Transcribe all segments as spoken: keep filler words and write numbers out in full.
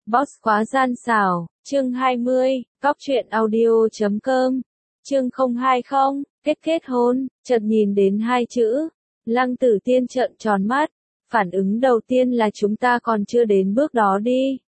Boss khóa gian xảo, chương hai mươi, cóc truyện audio chấm com, chương không hai không, kết kết hôn, chợt nhìn đến hai chữ, Lăng Tử Tiên trợn tròn mắt, phản ứng đầu tiên là chúng ta còn chưa đến bước đó đi.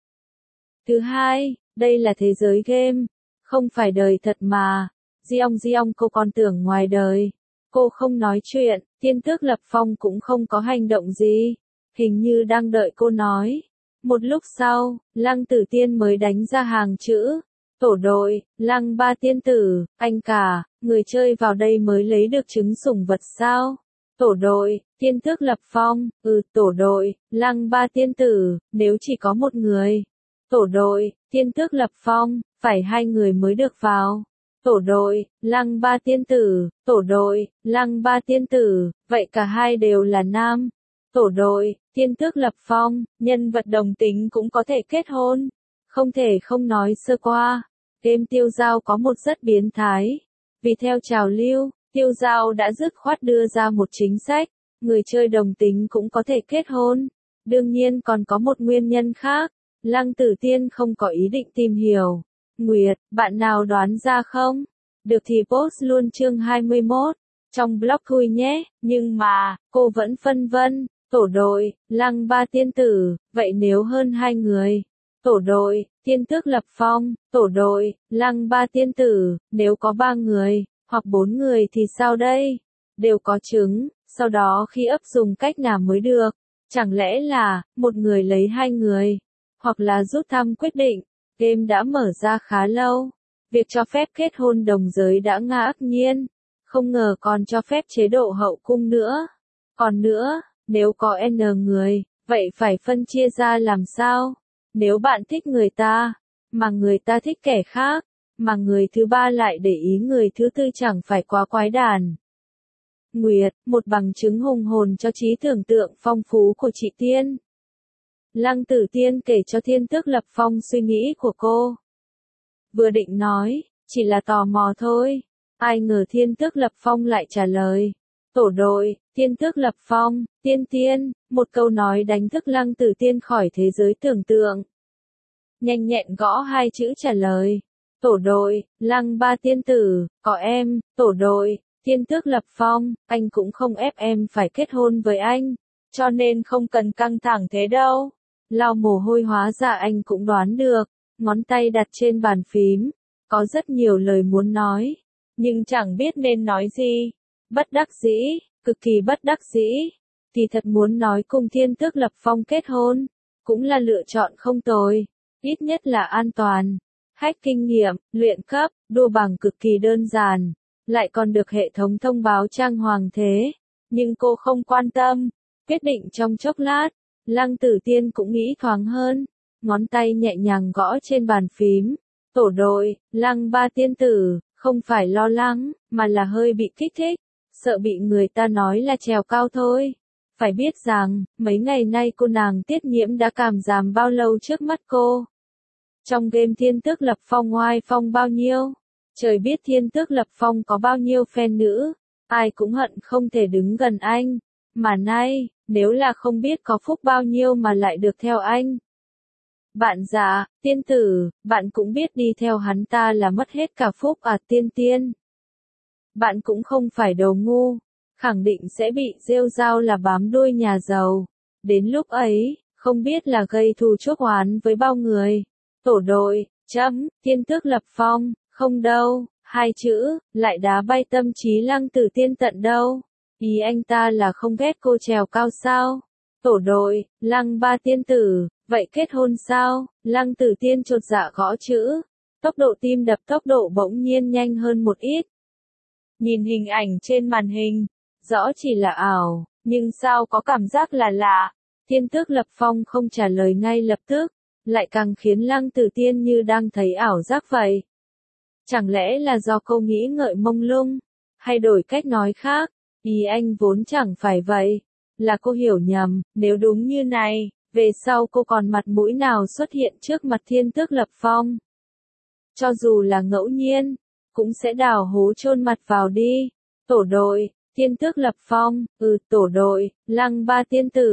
Thứ hai, đây là thế giới game, không phải đời thật mà, Diong Diong cô còn tưởng ngoài đời. Cô không nói chuyện, Tiên Tước Lập Phong cũng không có hành động gì, hình như đang đợi cô nói. Một lúc sau, Lăng Tử Tiên mới đánh ra hàng chữ. Tổ đội, Lăng ba tiên tử, anh cả, người chơi vào đây mới lấy được trứng sủng vật sao? Tổ đội, Tiên Tước Lập Phong, ừ, tổ đội, Lăng ba tiên tử, nếu chỉ có một người. Tổ đội, Tiên Tước Lập Phong, phải hai người mới được vào. Tổ đội, Lăng ba tiên tử, tổ đội, Lăng ba tiên tử, vậy cả hai đều là nam. Tổ đội, Tiên Tước Lập Phong, nhân vật đồng tính cũng có thể kết hôn. Không thể không nói sơ qua, game tiêu giao có một rất biến thái. Vì theo trào lưu, tiêu giao đã dứt khoát đưa ra một chính sách, người chơi đồng tính cũng có thể kết hôn. Đương nhiên còn có một nguyên nhân khác, Lăng Tử Tiên không có ý định tìm hiểu. Nguyệt, bạn nào đoán ra không? Được thì post luôn chương hai mươi mốt, trong blog thôi nhé, nhưng mà, cô vẫn phân vân. Tổ đội, Lăng ba tiên tử, vậy nếu hơn hai người. Tổ đội, Tiên Tước Lập Phong, tổ đội, Lăng ba tiên tử, nếu có ba người, hoặc bốn người thì sao đây? Đều có trứng, sau đó khi ấp dùng cách nào mới được? Chẳng lẽ là, một người lấy hai người? Hoặc là rút thăm quyết định? Game đã mở ra khá lâu. Việc cho phép kết hôn đồng giới đã ngạc nhiên. Không ngờ còn cho phép chế độ hậu cung nữa. Còn nữa, nếu có N người, vậy phải phân chia ra làm sao? Nếu bạn thích người ta, mà người ta thích kẻ khác, mà người thứ ba lại để ý người thứ tư chẳng phải quá quái đản. Nguyệt, một bằng chứng hùng hồn cho trí tưởng tượng phong phú của chị Tiên. Lăng Tử Tiên kể cho Tiên Tước Lập Phong suy nghĩ của cô. Vừa định nói, chỉ là tò mò thôi. Ai ngờ Tiên Tước Lập Phong lại trả lời. Tổ đội, Tiên Tước Lập Phong, Tiên Tiên, một câu nói đánh thức Lăng Tử Tiên khỏi thế giới tưởng tượng. Nhanh nhẹn gõ hai chữ trả lời. Tổ đội, Lăng ba tiên tử, có em, tổ đội, Tiên Tước Lập Phong, anh cũng không ép em phải kết hôn với anh, cho nên không cần căng thẳng thế đâu. Lau mồ hôi hóa ra anh cũng đoán được, ngón tay đặt trên bàn phím, có rất nhiều lời muốn nói, nhưng chẳng biết nên nói gì. Bất đắc dĩ, cực kỳ bất đắc dĩ, thì thật muốn nói cùng Tiên Tước Lập Phong kết hôn, cũng là lựa chọn không tồi, ít nhất là an toàn. Hack kinh nghiệm, luyện cấp, đua bằng cực kỳ đơn giản, lại còn được hệ thống thông báo trang hoàng thế, nhưng cô không quan tâm, quyết định trong chốc lát, Lăng Tử Tiên cũng nghĩ thoáng hơn, ngón tay nhẹ nhàng gõ trên bàn phím. Tổ đội, Lăng ba tiên tử, không phải lo lắng, mà là hơi bị kích thích. Sợ bị người ta nói là trèo cao thôi. Phải biết rằng, mấy ngày nay cô nàng Tiết Nhiễm đã cảm giảm bao lâu trước mắt cô. Trong game Tiên Tước Lập Phong oai phong bao nhiêu. Trời biết Tiên Tước Lập Phong có bao nhiêu fan nữ. Ai cũng hận không thể đứng gần anh. Mà nay, nếu là không biết có phúc bao nhiêu mà lại được theo anh. Bạn già, tiên tử, bạn cũng biết đi theo hắn ta là mất hết cả phúc à Tiên Tiên. Bạn cũng không phải đầu ngu, khẳng định sẽ bị rêu rao là bám đuôi nhà giàu. Đến lúc ấy, không biết là gây thù chuốc oán với bao người. Tổ đội, chấm, Tiên Tước Lập Phong, không đâu, hai chữ, lại đá bay tâm trí Lăng Tử Tiên tận đâu. Ý anh ta là không ghét cô trèo cao sao? Tổ đội, Lăng ba tiên tử, vậy kết hôn sao? Lăng Tử Tiên chột dạ gõ chữ. Tốc độ tim đập tốc độ bỗng nhiên nhanh hơn một ít. Nhìn hình ảnh trên màn hình, rõ chỉ là ảo, nhưng sao có cảm giác là lạ. Tiên Tước Lập Phong không trả lời ngay lập tức, lại càng khiến Lăng Tử Tiên như đang thấy ảo giác vậy. Chẳng lẽ là do cô nghĩ ngợi mông lung, hay đổi cách nói khác, ý anh vốn chẳng phải vậy, là cô hiểu nhầm, nếu đúng như này, về sau cô còn mặt mũi nào xuất hiện trước mặt Tiên Tước Lập Phong. Cho dù là ngẫu nhiên, cũng sẽ đào hố chôn mặt vào đi. Tổ đội, Tiên Tước Lập Phong, ừ, tổ đội, Lăng ba tiên tử,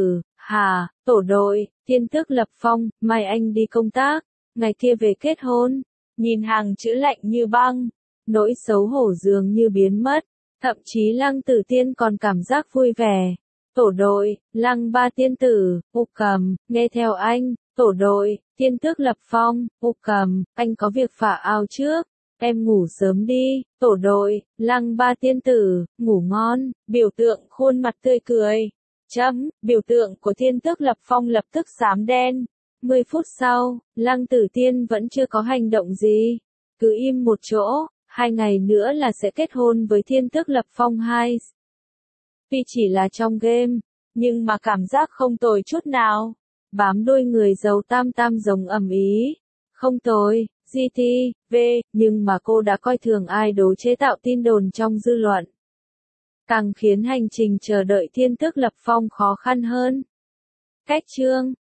Hà, tổ đội, Thiên Tước Lập Phong, mai anh đi công tác, ngày kia về kết hôn. Nhìn hàng chữ lạnh như băng, nỗi xấu hổ dường như biến mất, thậm chí Lăng Tử Tiên còn cảm giác vui vẻ. Tổ đội, Lăng Ba tiên tử, U Cầm, nghe theo anh. Tổ đội, Thiên Tước Lập Phong, U Cầm, anh có việc phả ao trước, em ngủ sớm đi. Tổ đội, Lăng Ba tiên tử, ngủ ngon. Biểu tượng khuôn mặt tươi cười. Chấm, biểu tượng của Thiên Tước Lập Phong lập tức xám đen. Mười phút sau, Lăng Tử Tiên vẫn chưa có hành động gì. Cứ im một chỗ, hai ngày nữa là sẽ kết hôn với Thiên Tước Lập Phong hai. Tuy chỉ là trong game, nhưng mà cảm giác không tồi chút nào. Bám đôi người giàu tam tam giống ầm ý. Không tồi, giê tê, vê, nhưng mà cô đã coi thường idol chế tạo tin đồn trong dư luận. Càng khiến hành trình chờ đợi Thiên Tước Lập Phong khó khăn hơn. Cách chương